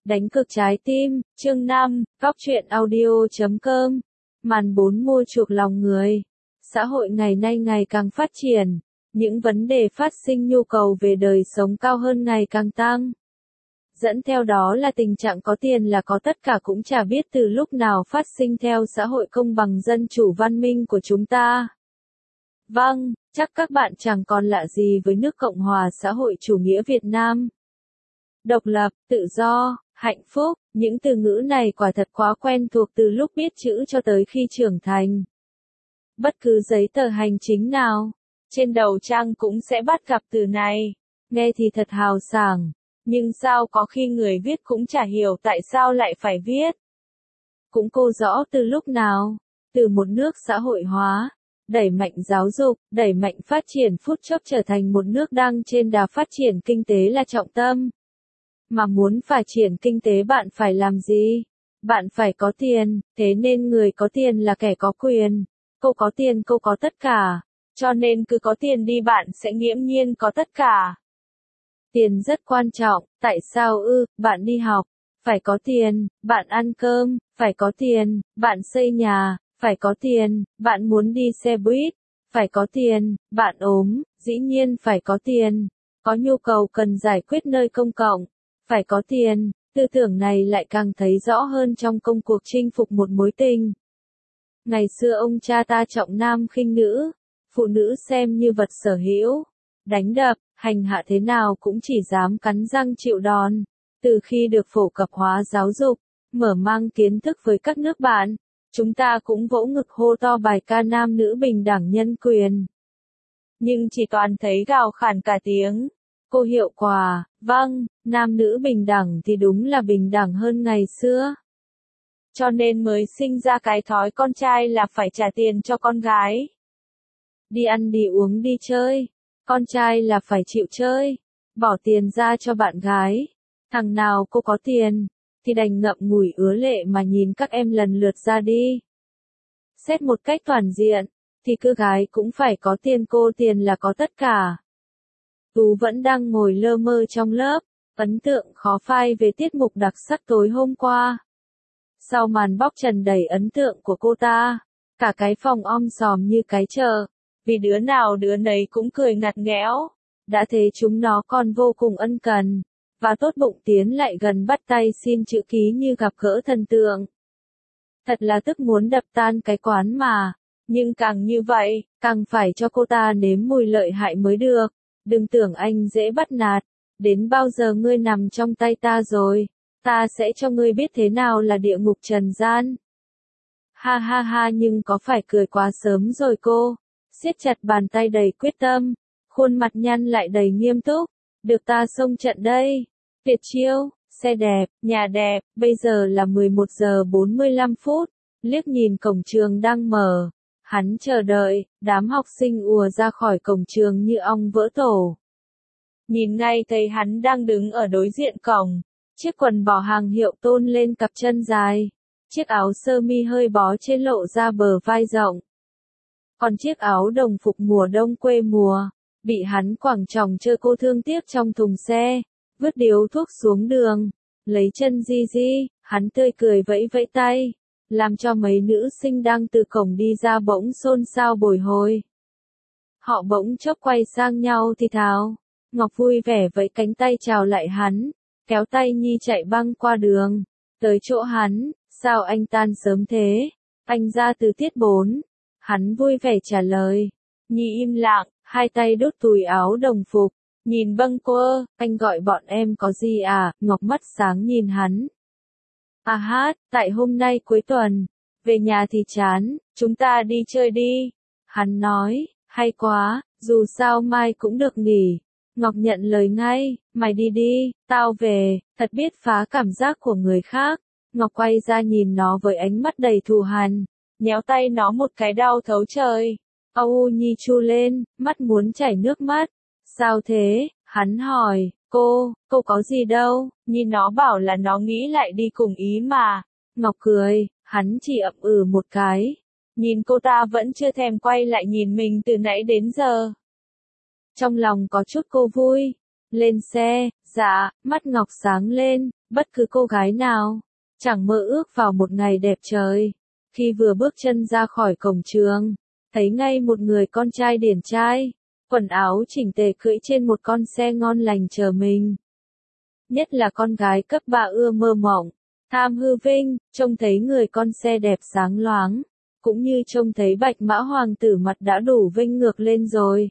Đánh cược trái tim, chương 5, góc truyện audio.com. Màn 4 mua chuộc lòng người. Xã hội ngày nay ngày càng phát triển, những vấn đề phát sinh nhu cầu về đời sống cao hơn ngày càng tăng. Dẫn theo đó là tình trạng có tiền là có tất cả cũng chả biết từ lúc nào phát sinh theo xã hội công bằng dân chủ văn minh của chúng ta. Vâng, chắc các bạn chẳng còn lạ gì với nước Cộng hòa xã hội chủ nghĩa Việt Nam. Độc lập, tự do, hạnh phúc, những từ ngữ này quả thật quá quen thuộc từ lúc biết chữ cho tới khi trưởng thành. Bất cứ giấy tờ hành chính nào, trên đầu trang cũng sẽ bắt gặp từ này. Nghe thì thật hào sảng, nhưng sao có khi người viết cũng chả hiểu tại sao lại phải viết. Cũng cô rõ từ lúc nào, từ một nước xã hội hóa, đẩy mạnh giáo dục, đẩy mạnh phát triển phút chốc trở thành một nước đang trên đà phát triển kinh tế là trọng tâm. Mà muốn phát triển kinh tế bạn phải làm gì? Bạn phải có tiền, thế nên người có tiền là kẻ có quyền. Cô có tiền cô có tất cả, cho nên cứ có tiền đi bạn sẽ nghiễm nhiên có tất cả. Tiền rất quan trọng, tại sao bạn đi học, phải có tiền, bạn ăn cơm, phải có tiền, bạn xây nhà, phải có tiền, bạn muốn đi xe buýt, phải có tiền, bạn ốm, dĩ nhiên phải có tiền, có nhu cầu cần giải quyết nơi công cộng, phải có tiền, tư tưởng này lại càng thấy rõ hơn trong công cuộc chinh phục một mối tình. Ngày xưa ông cha ta trọng nam khinh nữ, phụ nữ xem như vật sở hữu, đánh đập, hành hạ thế nào cũng chỉ dám cắn răng chịu đòn. Từ khi được phổ cập hóa giáo dục, mở mang kiến thức với các nước bạn, chúng ta cũng vỗ ngực hô to bài ca nam nữ bình đẳng nhân quyền. Nhưng chỉ toàn thấy gào khản cả tiếng. Cô hiệu quả, vâng, nam nữ bình đẳng thì đúng là bình đẳng hơn ngày xưa. Cho nên mới sinh ra cái thói con trai là phải trả tiền cho con gái. Đi ăn đi uống đi chơi, con trai là phải chịu chơi, bỏ tiền ra cho bạn gái. Thằng nào cô có tiền, thì đành ngậm ngùi ứa lệ mà nhìn các em lần lượt ra đi. Xét một cách toàn diện, thì cứ gái cũng phải có tiền, cô tiền là có tất cả. Tú vẫn đang ngồi lơ mơ trong lớp, ấn tượng khó phai về tiết mục đặc sắc tối hôm qua. Sau màn bóc trần đầy ấn tượng của cô ta, cả cái phòng om sòm như cái chợ, vì đứa nào đứa nấy cũng cười ngặt nghẽo. Đã thế chúng nó còn vô cùng ân cần, và tốt bụng tiến lại gần bắt tay xin chữ ký như gặp gỡ thần tượng. Thật là tức muốn đập tan cái quán mà, nhưng càng như vậy, càng phải cho cô ta nếm mùi lợi hại mới được. Đừng tưởng anh dễ bắt nạt, đến bao giờ ngươi nằm trong tay ta rồi, ta sẽ cho ngươi biết thế nào là địa ngục trần gian. Ha ha ha, nhưng có phải cười quá sớm rồi cô, siết chặt bàn tay đầy quyết tâm, khuôn mặt nhăn lại đầy nghiêm túc, được ta xông trận đây, tuyệt chiêu, xe đẹp, nhà đẹp, bây giờ là 11 giờ 45 phút, liếc nhìn cổng trường đang mở. Hắn chờ đợi, đám học sinh ùa ra khỏi cổng trường như ong vỡ tổ. Nhìn ngay thấy hắn đang đứng ở đối diện cổng, chiếc quần bò hàng hiệu tôn lên cặp chân dài, chiếc áo sơ mi hơi bó trên lộ ra bờ vai rộng. Còn chiếc áo đồng phục mùa đông quê mùa, bị hắn quẳng tròng trơ cô thương tiếc trong thùng xe, vứt điếu thuốc xuống đường, lấy chân di di, hắn tươi cười vẫy vẫy tay, làm cho mấy nữ sinh đang từ cổng đi ra bỗng xôn xao bồi hồi. Họ bỗng chốc quay sang nhau thì thào. Ngọc vui vẻ vẫy cánh tay chào lại hắn, kéo tay Nhi chạy băng qua đường, tới chỗ hắn. Sao anh tan sớm thế? Anh ra từ tiết 4. Hắn vui vẻ trả lời. Nhi im lặng, hai tay đút túi áo đồng phục, nhìn bâng quơ. Anh gọi bọn em có gì à? Ngọc mắt sáng nhìn hắn. À hát, tại hôm nay cuối tuần, về nhà thì chán, chúng ta đi chơi đi. Hắn nói, hay quá, dù sao mai cũng được nghỉ. Ngọc nhận lời ngay, mày đi đi, tao về, thật biết phá cảm giác của người khác. Ngọc quay ra nhìn nó với ánh mắt đầy thù hằn, nhéo tay nó một cái đau thấu trời. Âu Nhi chu lên, mắt muốn chảy nước mắt. Sao thế? Hắn hỏi. Cô có gì đâu, nhìn nó bảo là nó nghĩ lại đi cùng ý mà. Ngọc cười, hắn chỉ ậm một cái. Nhìn cô ta vẫn chưa thèm quay lại nhìn mình từ nãy đến giờ. Trong lòng có chút cô vui. Lên xe, Dạ, mắt Ngọc sáng lên, bất cứ cô gái nào chẳng mơ ước vào một ngày đẹp trời. Khi vừa bước chân ra khỏi cổng trường, thấy ngay một người con trai điển trai, quần áo chỉnh tề cưỡi trên một con xe ngon lành chờ mình. Nhất là con gái cấp 3 ưa mơ mộng, tham hư vinh, trông thấy người con xe đẹp sáng loáng, cũng như trông thấy bạch mã hoàng tử mặt đã đủ vinh ngược lên rồi.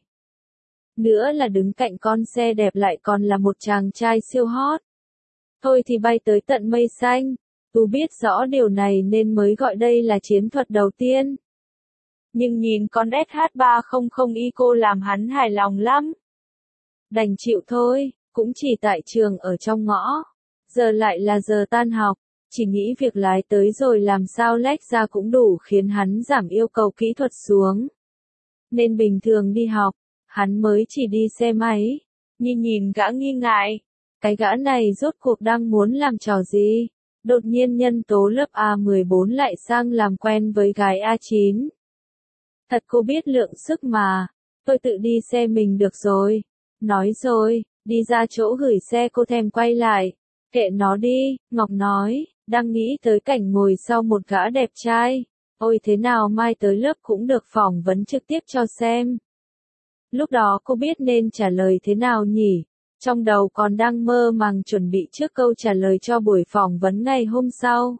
Nữa là đứng cạnh con xe đẹp lại còn là một chàng trai siêu hot. Thôi thì bay tới tận mây xanh, Tu biết rõ điều này nên mới gọi đây là chiến thuật đầu tiên. Nhưng nhìn con SH300 Eco làm hắn hài lòng lắm. Đành chịu thôi, cũng chỉ tại trường ở trong ngõ. Giờ lại là giờ tan học, chỉ nghĩ việc lái tới rồi làm sao lách ra cũng đủ khiến hắn giảm yêu cầu kỹ thuật xuống. Nên bình thường đi học, hắn mới chỉ đi xe máy. Nhìn gã nghi ngại, cái gã này rốt cuộc đang muốn làm trò gì? Đột nhiên nhân tố lớp A14 lại sang làm quen với gái A9. Thật cô biết lượng sức mà, tôi tự đi xe mình được rồi. Nói rồi, đi ra chỗ gửi xe cô thèm quay lại. Kệ nó đi, Ngọc nói, đang nghĩ tới cảnh ngồi sau một gã đẹp trai. Ôi thế nào mai tới lớp cũng được phỏng vấn trực tiếp cho xem. Lúc đó cô biết nên trả lời thế nào nhỉ? Trong đầu còn đang mơ màng chuẩn bị trước câu trả lời cho buổi phỏng vấn ngày hôm sau.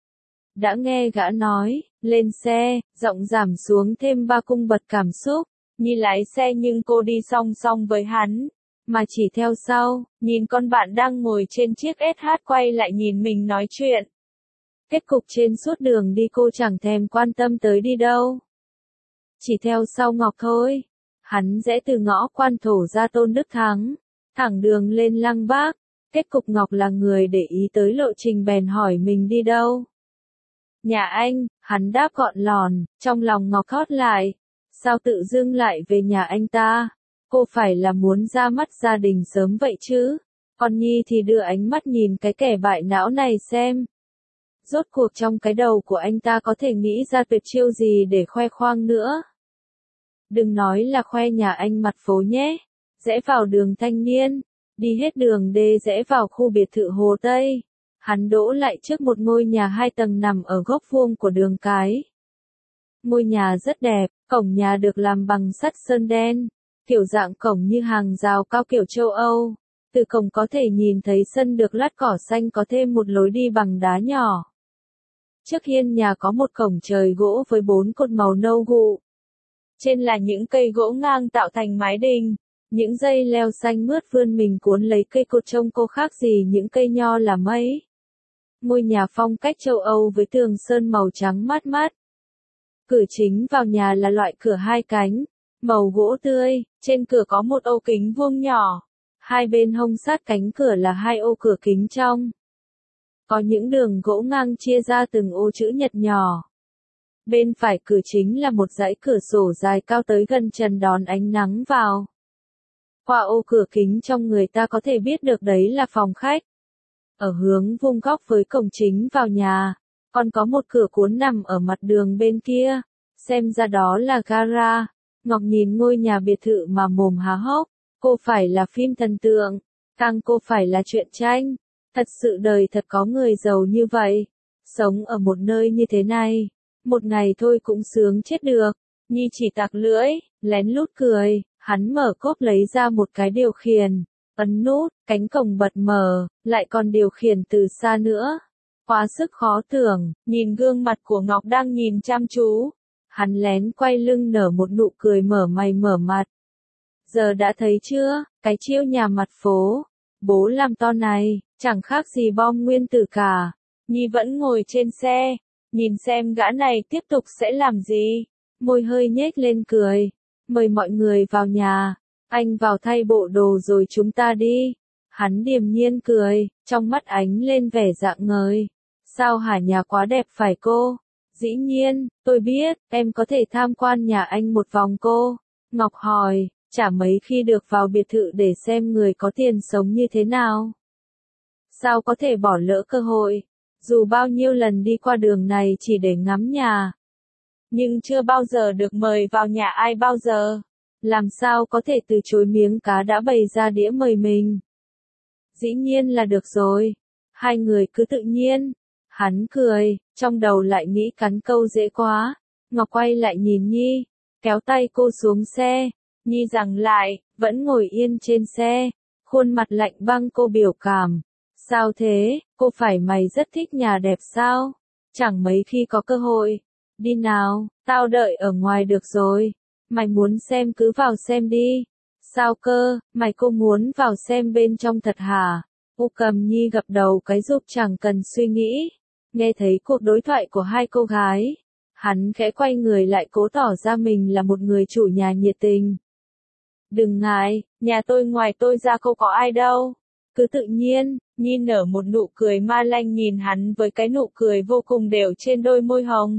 Đã nghe gã nói, lên xe, giọng giảm xuống thêm 3 cung bậc cảm xúc. Nhi lái xe nhưng cô đi song song với hắn, mà chỉ theo sau, nhìn con bạn đang ngồi trên chiếc SH quay lại nhìn mình nói chuyện. Kết cục trên suốt đường đi cô chẳng thèm quan tâm tới đi đâu. Chỉ theo sau Ngọc thôi. Hắn rẽ từ ngõ Quan Thổ ra Tôn Đức Thắng, thẳng đường lên Lăng Bác. Kết cục Ngọc là người để ý tới lộ trình bèn hỏi mình đi đâu. Nhà anh, hắn đáp gọn lòn, trong lòng Ngọc thót lại. Sao tự dưng lại về nhà anh ta? Cô phải là muốn ra mắt gia đình sớm vậy chứ? Còn Nhi thì đưa ánh mắt nhìn cái kẻ bại não này xem. Rốt cuộc trong cái đầu của anh ta có thể nghĩ ra tuyệt chiêu gì để khoe khoang nữa. Đừng nói là khoe nhà anh mặt phố nhé. Rẽ vào đường Thanh Niên, đi hết đường D rẽ vào khu biệt thự Hồ Tây. Hắn đỗ lại trước một ngôi nhà 2 tầng nằm ở góc vuông của đường cái. Ngôi nhà rất đẹp, cổng nhà được làm bằng sắt sơn đen, kiểu dạng cổng như hàng rào cao kiểu châu Âu. Từ cổng có thể nhìn thấy sân được lát cỏ xanh có thêm một lối đi bằng đá nhỏ. Trước hiên nhà có một cổng trời gỗ với 4 cột màu nâu gụ. Trên là những cây gỗ ngang tạo thành mái đình. Những dây leo xanh mướt vươn mình cuốn lấy cây cột trông cô khác gì những cây nho là mấy. Ngôi nhà phong cách châu Âu với tường sơn màu trắng mát mát. Cửa chính vào nhà là loại cửa 2 cánh, màu gỗ tươi, trên cửa có một ô kính vuông nhỏ. Hai bên hông sát cánh cửa là 2 ô cửa kính trong. Có những đường gỗ ngang chia ra từng ô chữ nhật nhỏ. Bên phải cửa chính là một dãy cửa sổ dài cao tới gần trần đón ánh nắng vào. Qua ô cửa kính trong người ta có thể biết được đấy là phòng khách. Ở hướng vuông góc với cổng chính vào nhà, còn có một cửa cuốn nằm ở mặt đường bên kia. Xem ra đó là gara. Ngọc nhìn ngôi nhà biệt thự mà mồm há hốc. Cô phải là phim thần tượng, càng cô phải là truyện tranh. Thật sự đời thật có người giàu như vậy. Sống ở một nơi như thế này, một ngày thôi cũng sướng chết được. Nhi chỉ tặc lưỡi, lén lút cười. Hắn mở cốp lấy ra một cái điều khiển, ấn nút, cánh cổng bật mở, lại còn điều khiển từ xa nữa. Quá sức khó tưởng, nhìn gương mặt của Ngọc đang nhìn chăm chú. Hắn lén quay lưng nở một nụ cười mở mày mở mặt. Giờ đã thấy chưa, cái chiêu nhà mặt phố, bố làm to này, chẳng khác gì bom nguyên tử cả. Nhi vẫn ngồi trên xe, nhìn xem gã này tiếp tục sẽ làm gì. Môi hơi nhếch lên cười. Mời mọi người vào nhà, anh vào thay bộ đồ rồi chúng ta đi. Hắn điềm nhiên cười, trong mắt ánh lên vẻ rạng ngời. Sao hả, nhà quá đẹp phải cô? Dĩ nhiên, tôi biết, em có thể tham quan nhà anh một vòng cô. Ngọc hỏi, chả mấy khi được vào biệt thự để xem người có tiền sống như thế nào. Sao có thể bỏ lỡ cơ hội? Dù bao nhiêu lần đi qua đường này chỉ để ngắm nhà. Nhưng chưa bao giờ được mời vào nhà ai bao giờ. Làm sao có thể từ chối miếng cá đã bày ra đĩa mời mình. Dĩ nhiên là được rồi. Hai người cứ tự nhiên. Hắn cười, trong đầu lại nghĩ cắn câu dễ quá. Ngọc quay lại nhìn Nhi, kéo tay cô xuống xe. Nhi giằng lại, vẫn ngồi yên trên xe. Khuôn mặt lạnh băng cô biểu cảm. Sao thế, cô phải mày rất thích nhà đẹp sao? Chẳng mấy khi có cơ hội. Đi nào, tao đợi ở ngoài được rồi. Mày muốn xem cứ vào xem đi. Sao cơ, mày cô muốn vào xem bên trong thật hả? Cô cầm Nhi gập đầu cái giúp chẳng cần suy nghĩ. Nghe thấy cuộc đối thoại của hai cô gái. Hắn khẽ quay người lại cố tỏ ra mình là một người chủ nhà nhiệt tình. Đừng ngại, nhà tôi ngoài tôi ra không có ai đâu. Cứ tự nhiên, Nhi nở một nụ cười ma lanh nhìn hắn với cái nụ cười vô cùng đều trên đôi môi hồng.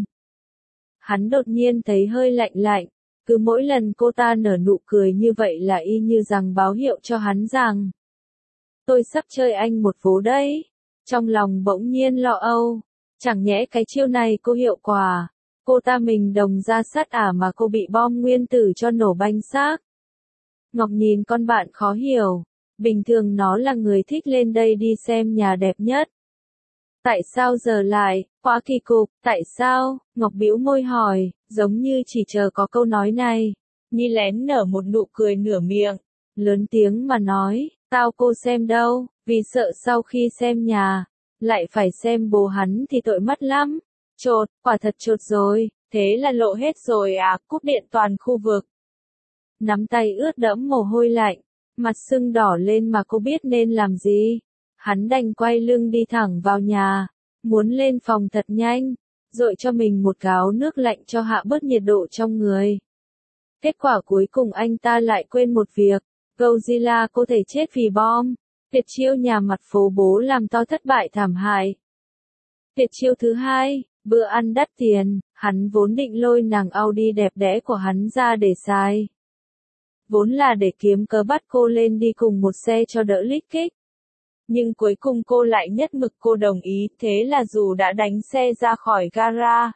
Hắn đột nhiên thấy hơi lạnh lạnh. Cứ mỗi lần cô ta nở nụ cười như vậy là y như rằng báo hiệu cho hắn rằng tôi sắp chơi anh một vố đấy. Trong lòng bỗng nhiên lo âu. Chẳng nhẽ cái chiêu này cô hiệu quả. Cô ta mình đồng ra sát mà cô bị bom nguyên tử cho nổ banh xác. Ngọc nhìn con bạn khó hiểu. Bình thường nó là người thích lên đây đi xem nhà đẹp nhất. Tại sao giờ lại, quá kỳ cục, tại sao? Ngọc bĩu môi hỏi, giống như chỉ chờ có câu nói này. Nhi lén nở một nụ cười nửa miệng, lớn tiếng mà nói, tao cô xem đâu, vì sợ sau khi xem nhà, lại phải xem bố hắn thì tội mất lắm. Chột, quả thật chột rồi, thế là lộ hết rồi à, cúp điện toàn khu vực. Nắm tay ướt đẫm mồ hôi lạnh, mặt sưng đỏ lên mà cô biết nên làm gì. Hắn đành quay lưng đi thẳng vào nhà, muốn lên phòng thật nhanh, dội cho mình một gáo nước lạnh cho hạ bớt nhiệt độ trong người. Kết quả cuối cùng anh ta lại quên một việc, Godzilla có thể chết vì bom. Tuyệt chiêu nhà mặt phố bố làm to thất bại thảm hại. Tuyệt chiêu thứ hai, bữa ăn đắt tiền, hắn vốn định lôi nàng Audi đẹp đẽ của hắn ra để xài. Vốn là để kiếm cớ bắt cô lên đi cùng một xe cho đỡ lít kích. Nhưng cuối cùng cô lại nhất mực cô đồng ý, thế là dù đã đánh xe ra khỏi gara.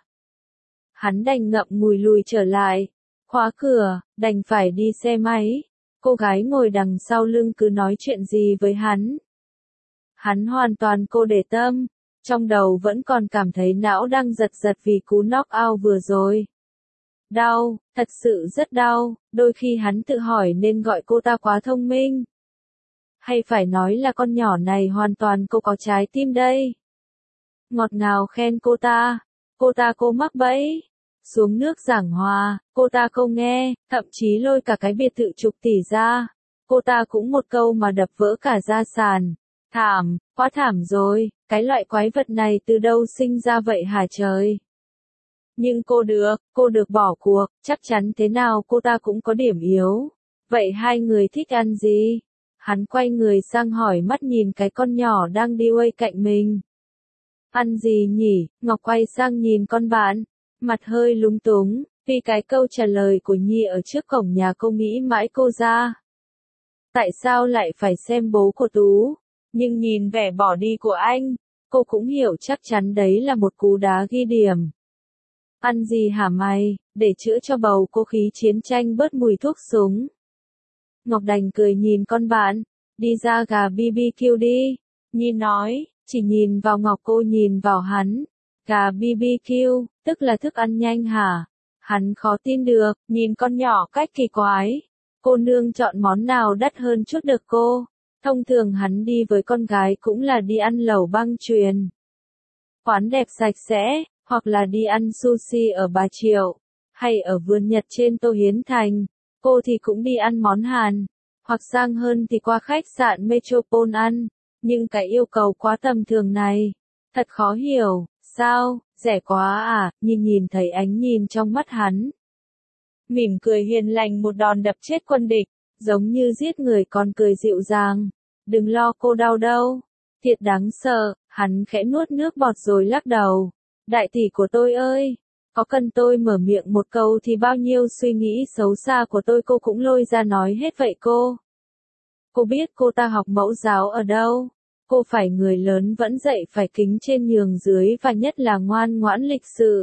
Hắn đành ngậm ngùi lùi trở lại, khóa cửa, đành phải đi xe máy. Cô gái ngồi đằng sau lưng cứ nói chuyện gì với hắn. Hắn hoàn toàn cô để tâm, trong đầu vẫn còn cảm thấy não đang giật giật vì cú knock out vừa rồi. Đau, thật sự rất đau, đôi khi hắn tự hỏi nên gọi cô ta quá thông minh. Hay phải nói là con nhỏ này hoàn toàn cô có trái tim đây. Ngọt ngào khen cô ta cô mắc bẫy. Xuống nước giảng hòa, cô ta không nghe, thậm chí lôi cả cái biệt thự chục tỷ ra. Cô ta cũng một câu mà đập vỡ cả gia sản. Thảm, quá thảm rồi, cái loại quái vật này từ đâu sinh ra vậy hả trời? Nhưng cô được bỏ cuộc, chắc chắn thế nào cô ta cũng có điểm yếu. Vậy hai người thích ăn gì? Hắn quay người sang hỏi mắt nhìn cái con nhỏ đang đi quay cạnh mình. Ăn gì nhỉ? Ngọc quay sang nhìn con bạn, mặt hơi lúng túng, vì cái câu trả lời của Nhi ở trước cổng nhà cô nghĩ mãi cô ra. Tại sao lại phải xem bố của Tú? Nhưng nhìn vẻ bỏ đi của anh, cô cũng hiểu chắc chắn đấy là một cú đá ghi điểm. Ăn gì hả mày, để chữa cho bầu cô khí chiến tranh bớt mùi thuốc súng. Ngọc đành cười nhìn con bạn, đi ra gà BBQ đi. Nhi nói, chỉ nhìn vào Ngọc cô nhìn vào hắn. Gà BBQ, tức là thức ăn nhanh hả? Hắn khó tin được, nhìn con nhỏ cách kỳ quái. Cô nương chọn món nào đắt hơn chút được cô? Thông thường hắn đi với con gái cũng là đi ăn lẩu băng chuyền. Quán đẹp sạch sẽ, hoặc là đi ăn sushi ở Bà Triệu, hay ở vườn Nhật trên Tô Hiến Thành. Cô thì cũng đi ăn món Hàn, hoặc sang hơn thì qua khách sạn Metropole ăn. Nhưng cái yêu cầu quá tầm thường này, thật khó hiểu, sao, rẻ quá à, nhìn thấy ánh nhìn trong mắt hắn. Mỉm cười hiền lành một đòn đập chết quân địch, giống như giết người còn cười dịu dàng. Đừng lo cô đau đâu, thiệt đáng sợ, hắn khẽ nuốt nước bọt rồi lắc đầu. Đại tỷ của tôi ơi, có cần tôi mở miệng một câu thì bao nhiêu suy nghĩ xấu xa của tôi cô cũng lôi ra nói hết vậy cô. Cô biết cô ta học mẫu giáo ở đâu, cô phải người lớn vẫn dạy phải kính trên nhường dưới và nhất là ngoan ngoãn lịch sự.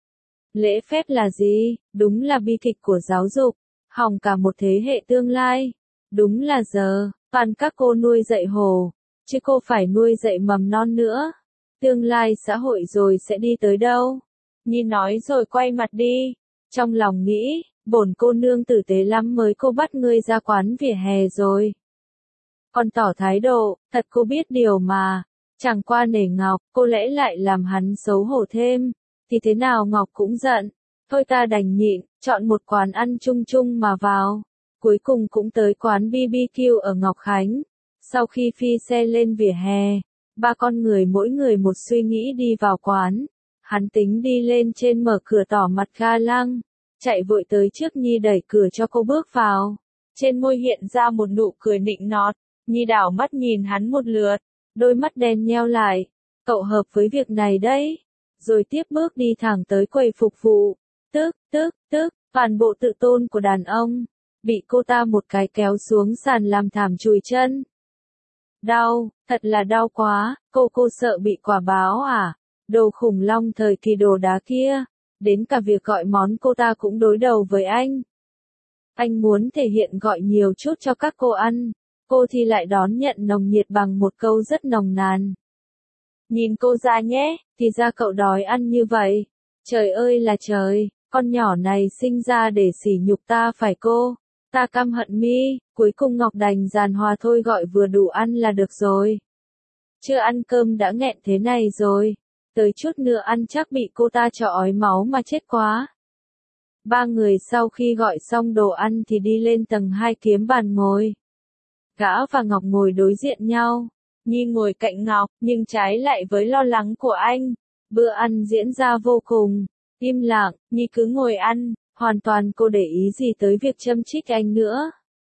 Lễ phép là gì? Đúng là bi kịch của giáo dục, hỏng cả một thế hệ tương lai. Đúng là giờ, toàn các cô nuôi dạy hồ, chứ cô phải nuôi dạy mầm non nữa. Tương lai xã hội rồi sẽ đi tới đâu? Nhi nói rồi quay mặt đi. Trong lòng nghĩ, bổn cô nương tử tế lắm mới cô bắt ngươi ra quán vỉa hè rồi. Còn tỏ thái độ, thật cô biết điều mà. Chẳng qua nể Ngọc, cô lẽ lại làm hắn xấu hổ thêm. Thì thế nào Ngọc cũng giận. Thôi ta đành nhịn, chọn một quán ăn chung chung mà vào. Cuối cùng cũng tới quán BBQ ở Ngọc Khánh. Sau khi phi xe lên vỉa hè, ba con người mỗi người một suy nghĩ đi vào quán. Hắn tính đi lên trên mở cửa tỏ mặt ga lăng, chạy vội tới trước Nhi đẩy cửa cho cô bước vào. Trên môi hiện ra một nụ cười nịnh nọt, Nhi đảo mắt nhìn hắn một lượt, đôi mắt đen nheo lại. Cậu hợp với việc này đấy. Rồi tiếp bước đi thẳng tới quầy phục vụ. Tức, toàn bộ tự tôn của đàn ông, bị cô ta một cái kéo xuống sàn làm thảm chùi chân. Đau, thật là đau quá, cô sợ bị quả báo à? Đồ khủng long thời kỳ đồ đá kia, đến cả việc gọi món cô ta cũng đối đầu với anh. Anh muốn thể hiện gọi nhiều chút cho các cô ăn, cô thì lại đón nhận nồng nhiệt bằng một câu rất nồng nàn. Nhìn cô ra nhé, thì ra cậu đói ăn như vậy. Trời ơi là trời, con nhỏ này sinh ra để sỉ nhục ta phải cô. Ta căm hận mi, cuối cùng Ngọc đành giàn hòa thôi gọi vừa đủ ăn là được rồi. Chưa ăn cơm đã nghẹn thế này rồi, tới chút nữa ăn chắc bị cô ta cho ói máu mà chết quá. Ba người sau khi gọi xong đồ ăn thì đi lên tầng 2 kiếm bàn ngồi. Gã và Ngọc ngồi đối diện nhau, Nhi ngồi cạnh Ngọc, nhưng trái lại với lo lắng của anh. Bữa ăn diễn ra vô cùng im lặng, Nhi cứ ngồi ăn. Hoàn toàn cô để ý gì tới việc châm chích anh nữa.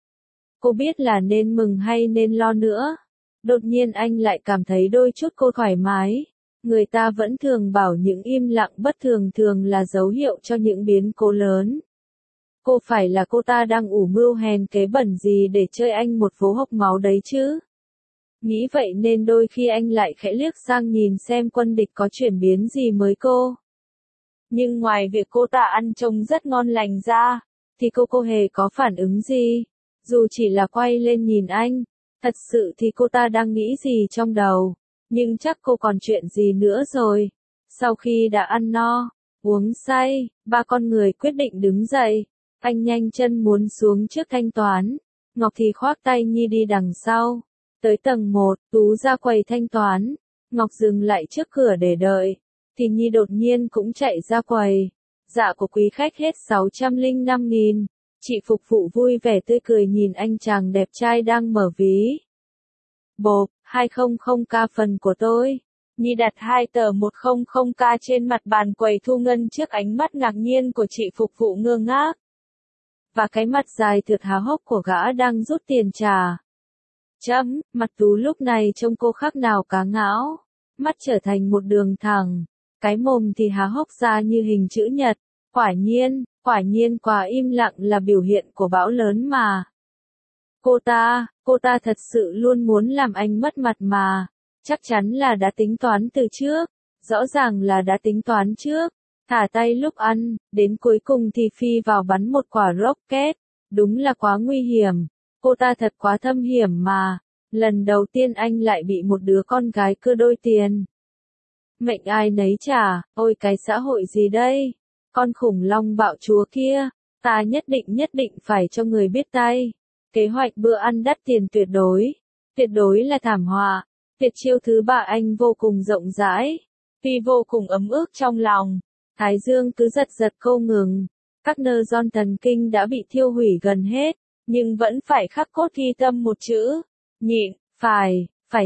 Cô biết là nên mừng hay nên lo nữa. Đột nhiên anh lại cảm thấy đôi chút cô thoải mái. Người ta vẫn thường bảo những im lặng bất thường thường là dấu hiệu cho những biến cố lớn. Cô phải là cô ta đang ủ mưu hèn kế bẩn gì để chơi anh một vố hộc máu đấy chứ? Nghĩ vậy nên đôi khi anh lại khẽ liếc sang nhìn xem quân địch có chuyển biến gì mới cô. Nhưng ngoài việc cô ta ăn trông rất ngon lành ra, thì cô hề có phản ứng gì. Dù chỉ là quay lên nhìn anh, thật sự thì cô ta đang nghĩ gì trong đầu. Nhưng chắc cô còn chuyện gì nữa rồi. Sau khi đã ăn no, uống say, ba con người quyết định đứng dậy. Anh nhanh chân muốn xuống trước thanh toán. Ngọc thì khoác tay Nhi đi đằng sau. Tới tầng 1, Tú ra quầy thanh toán. Ngọc dừng lại trước cửa để đợi. Thì Nhi đột nhiên cũng chạy ra quầy. Dạ của quý khách hết 605.000. Chị phục vụ vui vẻ tươi cười nhìn anh chàng đẹp trai đang mở ví. Bộp, 200k phần của tôi. Nhi đặt 2 tờ 100k trên mặt bàn quầy thu ngân trước ánh mắt ngạc nhiên của chị phục vụ ngơ ngác. Và cái mặt dài thượt há hốc của gã đang rút tiền trả. Mặt Tú lúc này trông cô khác nào cá ngão. Mắt trở thành một đường thẳng. Cái mồm thì há hốc ra như hình chữ nhật. Quả nhiên quá im lặng là biểu hiện của bão lớn mà. Cô ta thật sự luôn muốn làm anh mất mặt mà. Chắc chắn là đã tính toán từ trước. Rõ ràng là đã tính toán trước. Thả tay lúc ăn, đến cuối cùng thì phi vào bắn một quả rocket. Đúng là quá nguy hiểm. Cô ta thật quá thâm hiểm mà. Lần đầu tiên anh lại bị một đứa con gái cưa đôi tiền. Mệnh ai nấy trả, ôi cái xã hội gì đây? Con khủng long bạo chúa kia, ta nhất định phải cho người biết tay. Kế hoạch bữa ăn đắt tiền tuyệt đối là thảm họa. Tuyệt chiêu thứ ba anh vô cùng rộng rãi, tuy vô cùng ấm ức trong lòng. Thái dương cứ giật không ngừng, các nơ giòn thần kinh đã bị thiêu hủy gần hết, nhưng vẫn phải khắc cốt ghi tâm một chữ, nhịn, phải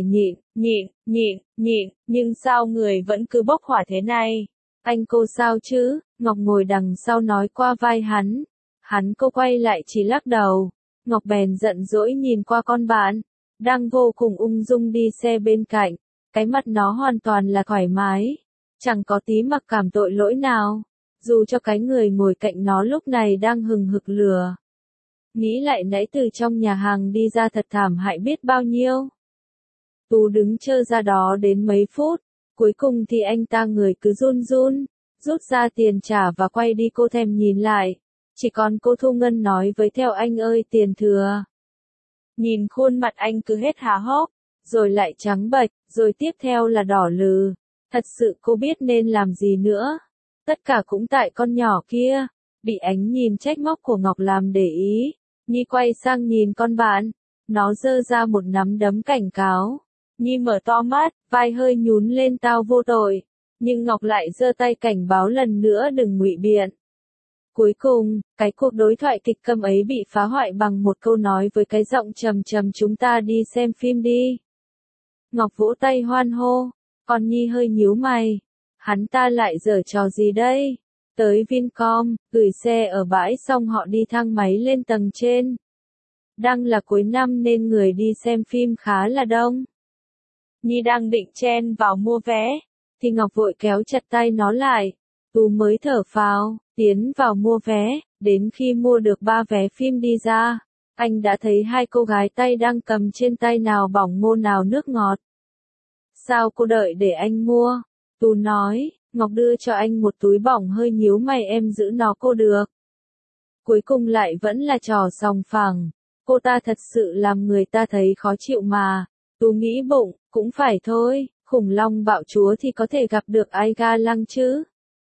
nhịn, nhưng sao người vẫn cứ bốc hỏa thế này? Anh cô sao chứ? Ngọc ngồi đằng sau nói qua vai hắn. Cô quay lại chỉ lắc đầu. Ngọc bèn giận dỗi nhìn qua con bạn, đang vô cùng ung dung đi xe bên cạnh. Cái mặt nó hoàn toàn là thoải mái, chẳng có tí mặc cảm tội lỗi nào. Dù cho cái người ngồi cạnh nó lúc này đang hừng hực lửa. Nghĩ lại nãy từ trong nhà hàng đi ra thật thảm hại biết bao nhiêu. Tú đứng chơ ra đó đến mấy phút, cuối cùng thì anh ta người cứ run, rút ra tiền trả và quay đi. Cô thèm nhìn lại, chỉ còn cô Thu Ngân nói với theo anh ơi tiền thừa. Nhìn khuôn mặt anh cứ hết há hốc, rồi lại trắng bệch, rồi tiếp theo là đỏ lừ. Thật sự cô biết nên làm gì nữa. Tất cả cũng tại con nhỏ kia. Bị ánh nhìn trách móc của Ngọc làm để ý. Nhi quay sang nhìn con bạn. Nó giơ ra một nắm đấm cảnh cáo. Nhi mở to mắt, vai hơi nhún lên tao vô tội. Nhưng Ngọc lại giơ tay cảnh báo lần nữa đừng ngụy biện. Cuối cùng, cái cuộc đối thoại kịch câm ấy bị phá hoại bằng một câu nói với cái giọng trầm trầm chúng ta đi xem phim đi. Ngọc vỗ tay hoan hô, còn Nhi hơi nhíu mày. Hắn ta lại giở trò gì đây? Tới Vincom, gửi xe ở bãi xong họ đi thang máy lên tầng trên. Đang là cuối năm nên người đi xem phim khá là đông. Nhi đang định chen vào mua vé, thì Ngọc vội kéo chặt tay nó lại. Tú mới thở phào, tiến vào mua vé, đến khi mua được 3 vé phim đi ra, anh đã thấy hai cô gái tay đang cầm trên tay nào bỏng ngô nào nước ngọt. Sao cô đợi để anh mua? Tú nói, Ngọc đưa cho anh một túi bỏng hơi nhíu mày em giữ nó cô được. Cuối cùng lại vẫn là trò sòng phẳng, cô ta thật sự làm người ta thấy khó chịu mà. Tú nghĩ bụng, cũng phải thôi, khủng long bạo chúa thì có thể gặp được ai ga lăng chứ.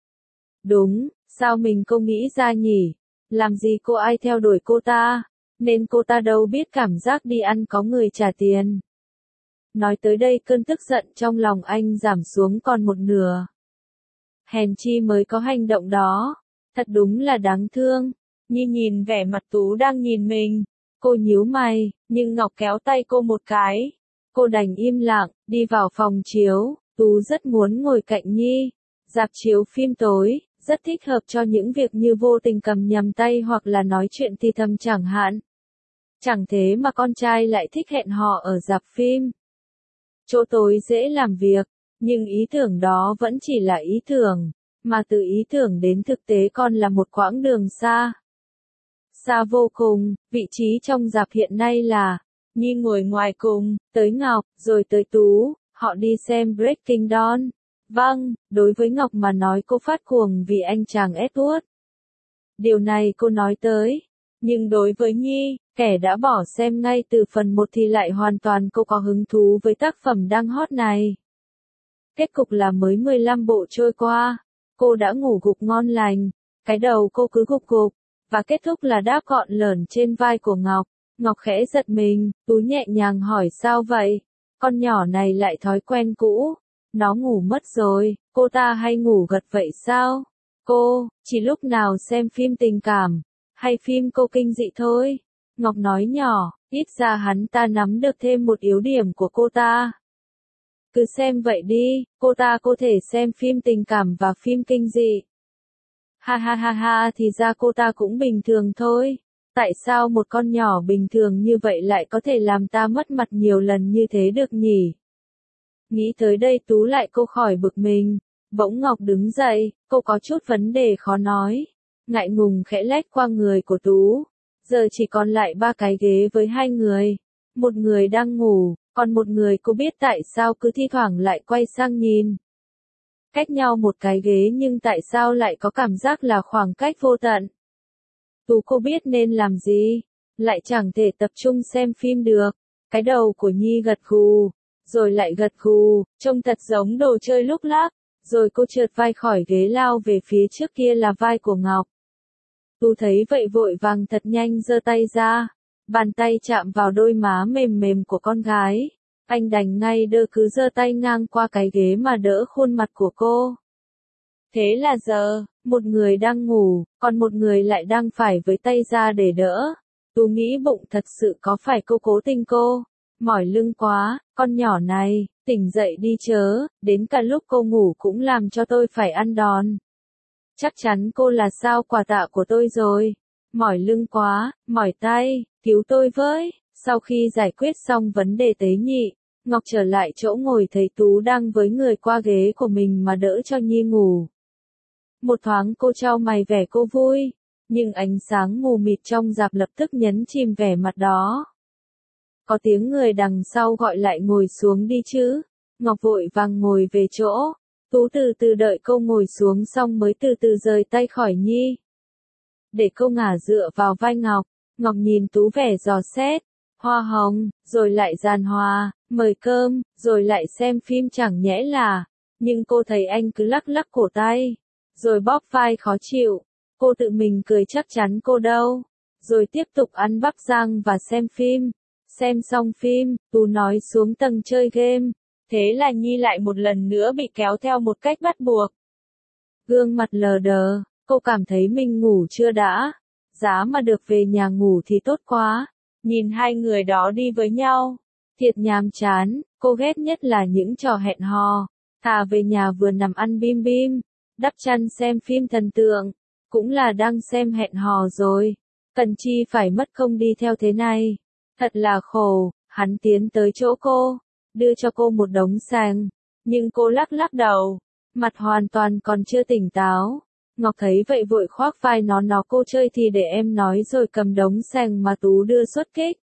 Đúng, sao mình cô nghĩ ra nhỉ? Làm gì cô ai theo đuổi cô ta? Nên cô ta đâu biết cảm giác đi ăn có người trả tiền. Nói tới đây cơn tức giận trong lòng anh giảm xuống còn một nửa. Hèn chi mới có hành động đó. Thật đúng là đáng thương. Nhi nhìn vẻ mặt Tú đang nhìn mình. Cô nhíu mày, nhưng Ngọc kéo tay cô một cái. Cô đành im lặng, đi vào phòng chiếu. Tú rất muốn ngồi cạnh Nhi. Rạp chiếu phim tối, rất thích hợp cho những việc như vô tình cầm nhầm tay hoặc là nói chuyện thì thầm chẳng hạn. Chẳng thế mà con trai lại thích hẹn hò ở rạp phim. Chỗ tối dễ làm việc, nhưng ý tưởng đó vẫn chỉ là ý tưởng, mà từ ý tưởng đến thực tế còn là một quãng đường xa. Xa vô cùng, vị trí trong rạp hiện nay là, Nhi ngồi ngoài cùng, tới Ngọc, rồi tới Tú, họ đi xem Breaking Dawn. Vâng, đối với Ngọc mà nói cô phát cuồng vì anh chàng Edward. Điều này cô nói tới. Nhưng đối với Nhi, kẻ đã bỏ xem ngay từ phần 1 thì lại hoàn toàn cô có hứng thú với tác phẩm đang hot này. Kết cục là mới 15 bộ trôi qua, cô đã ngủ gục ngon lành, cái đầu cô cứ gục gục, và kết thúc là đáp gọn lởn trên vai của Ngọc. Ngọc khẽ giật mình, Tú nhẹ nhàng hỏi sao vậy? Con nhỏ này lại thói quen cũ. Nó ngủ mất rồi, cô ta hay ngủ gật vậy sao? Cô, chỉ lúc nào xem phim tình cảm, hay phim cô kinh dị thôi. Ngọc nói nhỏ, ít ra hắn ta nắm được thêm một yếu điểm của cô ta. Cứ xem vậy đi, cô ta có thể xem phim tình cảm và phim kinh dị. Ha ha ha ha thì ra cô ta cũng bình thường thôi. Tại sao một con nhỏ bình thường như vậy lại có thể làm ta mất mặt nhiều lần như thế được nhỉ? Nghĩ tới đây Tú lại cô khỏi bực mình. Bỗng Ngọc đứng dậy, cô có chút vấn đề khó nói. Ngại ngùng khẽ lách qua người của Tú. Giờ chỉ còn lại 3 cái ghế với 2 người. Một người đang ngủ, còn một người cô biết tại sao cứ thi thoảng lại quay sang nhìn. Cách nhau một cái ghế nhưng tại sao lại có cảm giác là khoảng cách vô tận. Tú cô biết nên làm gì, lại chẳng thể tập trung xem phim được. Cái đầu của Nhi gật gù, rồi lại gật gù, trông thật giống đồ chơi lúc lắc, rồi cô trượt vai khỏi ghế lao về phía trước kia là vai của Ngọc. Tú thấy vậy vội vàng thật nhanh giơ tay ra, bàn tay chạm vào đôi má mềm mềm của con gái. Anh đành ngay đơ cứ giơ tay ngang qua cái ghế mà đỡ khuôn mặt của cô. Thế là giờ, một người đang ngủ, còn một người lại đang phải với tay ra để đỡ. Tú nghĩ bụng thật sự có phải cô cố tình cô. Mỏi lưng quá, con nhỏ này, tỉnh dậy đi chớ, đến cả lúc cô ngủ cũng làm cho tôi phải ăn đòn. Chắc chắn cô là sao quà tạ của tôi rồi. Mỏi lưng quá, mỏi tay, cứu tôi với. Sau khi giải quyết xong vấn đề tế nhị, Ngọc trở lại chỗ ngồi thấy Tú đang với người qua ghế của mình mà đỡ cho Nhi ngủ. Một thoáng cô trao mày vẻ cô vui, nhưng ánh sáng mù mịt trong rạp lập tức nhấn chìm vẻ mặt đó. Có tiếng người đằng sau gọi lại ngồi xuống đi chứ. Ngọc vội vàng ngồi về chỗ. Tú từ từ đợi cô ngồi xuống xong mới từ từ rời tay khỏi Nhi. Để cô ngả dựa vào vai Ngọc. Ngọc nhìn Tú vẻ dò xét. hoa hồng, rồi lại giàn hòa, mời cơm, rồi lại xem phim chẳng nhẽ là. Nhưng cô thấy anh cứ lắc lắc cổ tay, rồi bóp vai khó chịu. Cô tự mình cười chắc chắn cô đâu. Rồi tiếp tục ăn bắp rang và xem phim. Xem xong phim, Tú nói xuống tầng chơi game. Thế là Nhi lại một lần nữa bị kéo theo một cách bắt buộc. Gương mặt lờ đờ, cô cảm thấy mình ngủ chưa đã. Giá mà được về nhà ngủ thì tốt quá. Nhìn hai người đó đi với nhau. Thiệt nhàm chán, cô ghét nhất là những trò hẹn hò. Thà về nhà vừa nằm ăn bim bim, đắp chăn xem phim thần tượng. Cũng là đang xem hẹn hò rồi. Cần chi phải mất công đi theo thế này. Thật là khổ. Hắn tiến tới chỗ cô, đưa cho cô một đống sành. Nhưng cô lắc lắc đầu, mặt hoàn toàn còn chưa tỉnh táo. Ngọc thấy vậy vội khoác vai nó cô chơi thì để em nói rồi cầm đống sành mà Tú đưa xuất kích.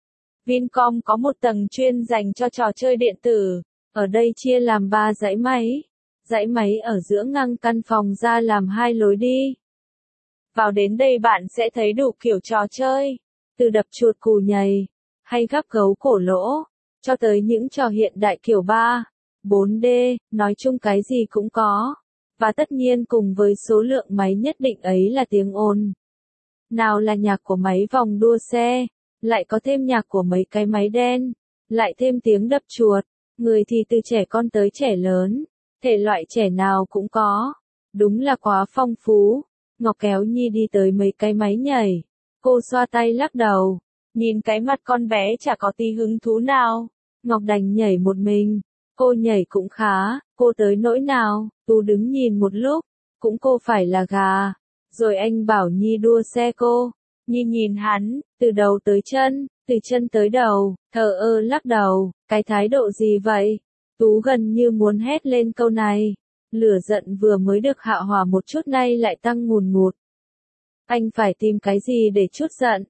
Vincom có một tầng chuyên dành cho trò chơi điện tử. Ở đây chia làm 3 dãy máy. Dãy máy ở giữa ngăn căn phòng ra làm 2 lối đi. Vào đến đây bạn sẽ thấy đủ kiểu trò chơi. Từ đập chuột cù nhầy, hay gắp gấu cổ lỗ, cho tới những trò hiện đại kiểu 3, 4D, nói chung cái gì cũng có. Và tất nhiên cùng với số lượng máy nhất định ấy là tiếng ồn. Nào là nhạc của máy vòng đua xe, lại có thêm nhạc của mấy cái máy đen, lại thêm tiếng đập chuột, người thì từ trẻ con tới trẻ lớn, thể loại trẻ nào cũng có. Đúng là quá phong phú. Ngọc kéo Nhi đi tới mấy cái máy nhảy. Cô xoa tay lắc đầu, nhìn cái mặt con bé chả có tí hứng thú nào. Ngọc đành nhảy một mình. Cô nhảy cũng khá, cô tới nỗi nào, Tú đứng nhìn một lúc, cũng cô phải là gà. Rồi anh bảo Nhi đua xe cô. Nhi nhìn hắn, từ đầu tới chân, từ chân tới đầu, thờ ơ lắc đầu, cái thái độ gì vậy? Tú gần như muốn hét lên câu này. Lửa giận vừa mới được hạ hỏa một chút nay lại tăng ngùn ngụt. Anh phải tìm cái gì để trút giận.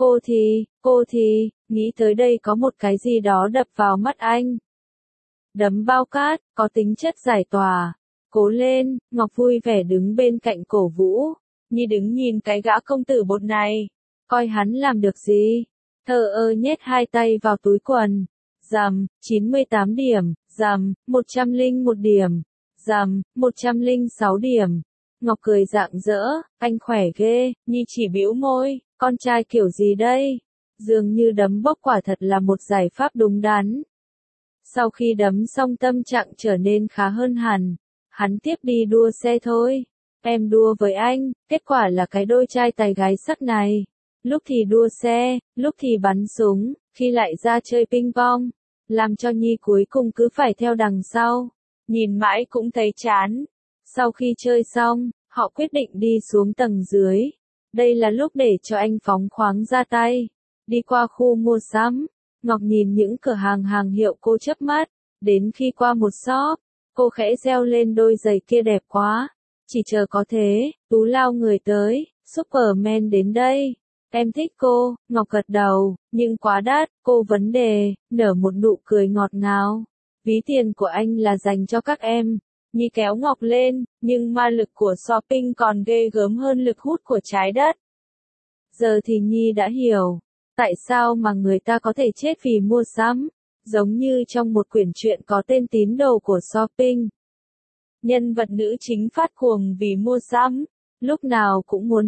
Cô thì, nghĩ tới đây có một cái gì đó đập vào mắt anh. Đấm bao cát, có tính chất giải tỏa. Cố lên, Ngọc vui vẻ đứng bên cạnh cổ vũ. Nhi đứng nhìn cái gã công tử bột này. Coi hắn làm được gì. Thờ ơ nhét 2 tay vào túi quần. Dầm, 98 điểm, dầm, 101 điểm. Dầm, 106 điểm. Ngọc cười rạng rỡ, anh khỏe ghê. Nhi chỉ bĩu môi, con trai kiểu gì đây? Dường như đấm bốc quả thật là một giải pháp đúng đắn. Sau khi đấm xong tâm trạng trở nên khá hơn hẳn. Hắn tiếp đi đua xe thôi. Em đua với anh, kết quả là cái đôi trai tài gái sắc này. Lúc thì đua xe, lúc thì bắn súng, khi lại ra chơi ping pong. Làm cho Nhi cuối cùng cứ phải theo đằng sau. Nhìn mãi cũng thấy chán. Sau khi chơi xong, họ quyết định đi xuống tầng dưới. Đây là lúc để cho anh phóng khoáng ra tay. Đi qua khu mua sắm. Ngọc nhìn những cửa hàng hiệu cô chớp mắt. Đến khi qua một shop, cô khẽ reo lên đôi giày kia đẹp quá. Chỉ chờ có thế, Tú lao người tới. Superman đến đây. Em thích cô, Ngọc gật đầu, nhưng quá đắt, cô vấn đề, nở một nụ cười ngọt ngào. Ví tiền của anh là dành cho các em. Nhi kéo Ngọc lên, nhưng ma lực của shopping còn ghê gớm hơn lực hút của trái đất. Giờ thì Nhi đã hiểu, tại sao mà người ta có thể chết vì mua sắm, giống như trong một quyển truyện có tên tín đồ của shopping. Nhân vật nữ chính phát cuồng vì mua sắm, lúc nào cũng muốn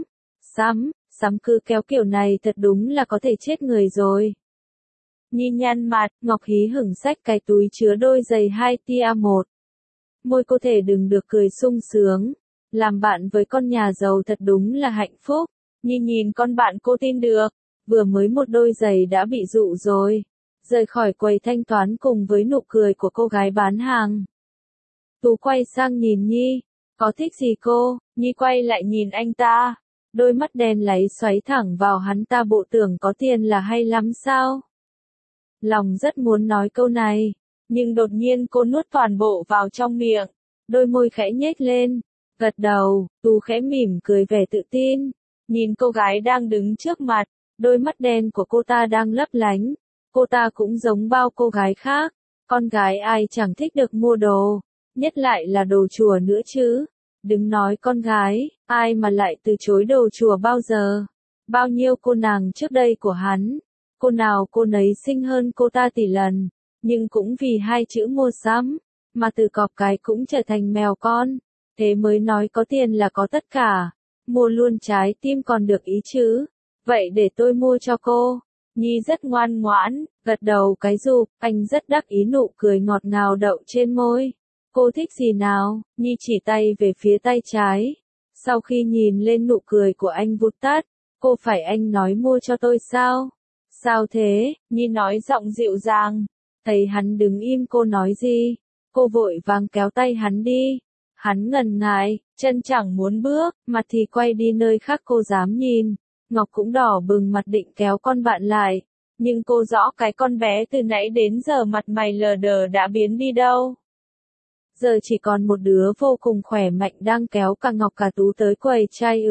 sắm cứ kéo kiểu này thật đúng là có thể chết người rồi. Nhi nhăn mặt, Ngọc hí hửng xách cái túi chứa đôi giày 2 tia 1. Môi cô thể đừng được cười sung sướng. Làm bạn với con nhà giàu thật đúng là hạnh phúc. Nhi nhìn con bạn cô tin được. Vừa mới một đôi giày đã bị dụ rồi. Rời khỏi quầy thanh toán cùng với nụ cười của cô gái bán hàng. Tú quay sang nhìn Nhi. Có thích gì cô? Nhi quay lại nhìn anh ta. Đôi mắt đen láy xoáy thẳng vào hắn ta, bộ tưởng có tiền là hay lắm sao? Lòng rất muốn nói câu này, nhưng đột nhiên cô nuốt toàn bộ vào trong miệng, đôi môi khẽ nhếch lên, gật đầu. Tú khẽ mỉm cười vẻ tự tin, nhìn cô gái đang đứng trước mặt, đôi mắt đen của cô ta đang lấp lánh. Cô ta cũng giống bao cô gái khác, con gái ai chẳng thích được mua đồ, nhất lại là đồ chùa nữa chứ. Đừng nói con gái, ai mà lại từ chối đồ chùa bao giờ. Bao nhiêu cô nàng trước đây của hắn cô nào cô nấy xinh hơn cô ta tỷ lần, nhưng cũng vì hai chữ mua sắm, mà từ cọp cái cũng trở thành mèo con, thế mới nói có tiền là có tất cả, mua luôn trái tim còn được ý chứ, vậy để tôi mua cho cô. Nhi rất ngoan ngoãn, gật đầu cái rụp, anh rất đắc ý nụ cười ngọt ngào đậu trên môi. Cô thích gì nào? Nhi chỉ tay về phía tay trái. Sau khi nhìn lên nụ cười của anh vụt tắt, cô phải anh nói mua cho tôi sao? Sao thế? Nhi nói giọng dịu dàng. Thấy hắn đứng im cô nói gì? Cô vội vàng kéo tay hắn đi. Hắn ngần ngại, chân chẳng muốn bước, mặt thì quay đi nơi khác cô dám nhìn. Ngọc cũng đỏ bừng mặt định kéo con bạn lại. Nhưng cô rõ cái con bé từ nãy đến giờ mặt mày lờ đờ đã biến đi đâu. Giờ chỉ còn một đứa vô cùng khỏe mạnh đang kéo cả Ngọc cả Tú tới quầy chai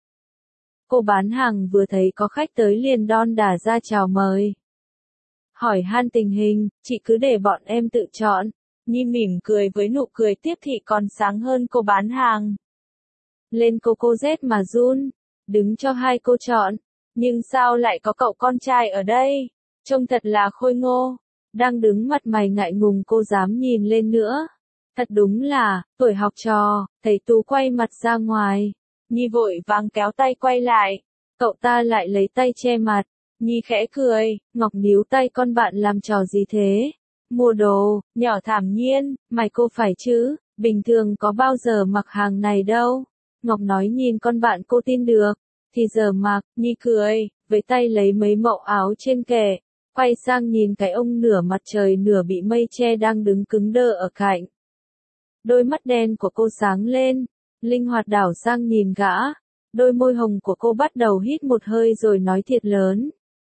Cô bán hàng vừa thấy có khách tới liền đon đả ra chào mời. Hỏi han tình hình, chị cứ để bọn em tự chọn. Nhi mỉm cười với nụ cười tiếp thị còn sáng hơn cô bán hàng. Lên cô rét mà run, đứng cho hai cô chọn. Nhưng sao lại có cậu con trai ở đây? Trông thật là khôi ngô. Đang đứng mặt mày ngại ngùng cô dám nhìn lên nữa. Thật đúng là, tuổi học trò, thầy Tú quay mặt ra ngoài. Nhi vội vàng kéo tay quay lại. Cậu ta lại lấy tay che mặt. Nhi khẽ cười, Ngọc níu tay con bạn làm trò gì thế? Mua đồ, nhỏ thản nhiên, mày cô phải chứ, bình thường có bao giờ mặc hàng này đâu. Ngọc nói nhìn con bạn cô tin được, thì giờ mặc, Nhi cười, với tay lấy mấy mẫu áo trên kệ, quay sang nhìn cái ông nửa mặt trời nửa bị mây che đang đứng cứng đơ ở cạnh. Đôi mắt đen của cô sáng lên, linh hoạt đảo sang nhìn gã, đôi môi hồng của cô bắt đầu hít một hơi rồi nói thiệt lớn.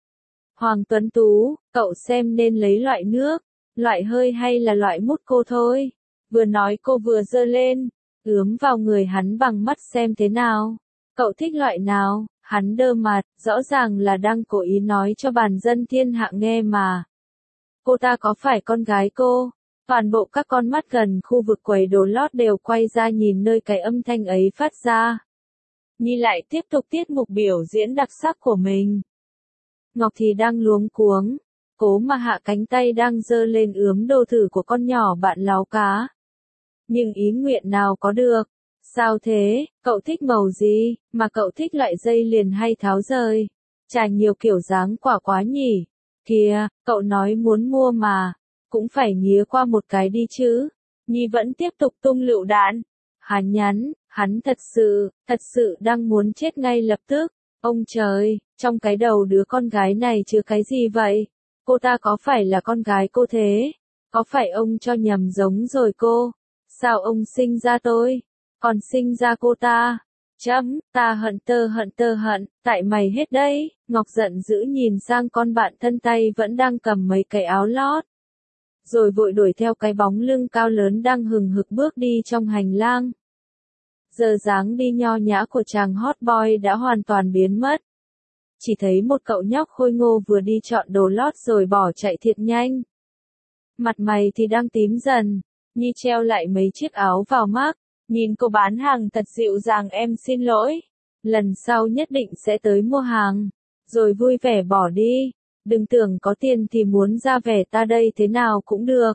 Hoàng Tuấn Tú, cậu xem nên lấy loại nước, loại hơi hay là loại mút cô thôi. Vừa nói cô vừa giơ lên, ướm vào người hắn bằng mắt xem thế nào. Cậu thích loại nào? Hắn đơ mặt, rõ ràng là đang cố ý nói cho bàn dân thiên hạ nghe mà. Cô ta có phải con gái cô? Toàn bộ các con mắt gần khu vực quầy đồ lót đều quay ra nhìn nơi cái âm thanh ấy phát ra. Nhi lại tiếp tục tiết mục biểu diễn đặc sắc của mình. Ngọc thì đang luống cuống, cố mà hạ cánh tay đang giơ lên ướm đồ thử của con nhỏ bạn láo cá. Nhưng ý nguyện nào có được. Sao thế, cậu thích màu gì, mà cậu thích loại dây liền hay tháo rời? Chả nhiều kiểu dáng quả quá nhỉ. Kìa, cậu nói muốn mua mà, cũng phải nghía qua một cái đi chứ. Nhi vẫn tiếp tục tung lựu đạn. Hắn nhắn, hắn thật sự đang muốn chết ngay lập tức. Ông trời, trong cái đầu đứa con gái này chứa cái gì vậy? Cô ta có phải là con gái cô thế? Có phải ông cho nhầm giống rồi cô? Sao ông sinh ra tôi, còn sinh ra cô ta? Ta hận tại mày hết đấy. Ngọc giận dữ nhìn sang con bạn thân tay vẫn đang cầm mấy cái áo lót. Rồi vội đuổi theo cái bóng lưng cao lớn đang hừng hực bước đi trong hành lang. Giờ dáng đi nho nhã của chàng hot boy đã hoàn toàn biến mất. Chỉ thấy một cậu nhóc khôi ngô vừa đi chọn đồ lót rồi bỏ chạy thiệt nhanh. Mặt mày thì đang tím dần, Nhi treo lại mấy chiếc áo vào mắt, nhìn cô bán hàng thật dịu dàng em xin lỗi. Lần sau nhất định sẽ tới mua hàng, rồi vui vẻ bỏ đi. Đừng tưởng có tiền thì muốn ra vẻ ta đây thế nào cũng được.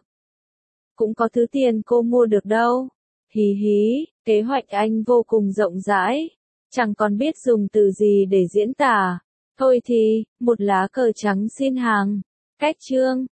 Cũng có thứ tiền cô mua được đâu. Hí hí, kế hoạch anh vô cùng rộng rãi. Chẳng còn biết dùng từ gì để diễn tả. Thôi thì, một lá cờ trắng xin hàng. Cách chương.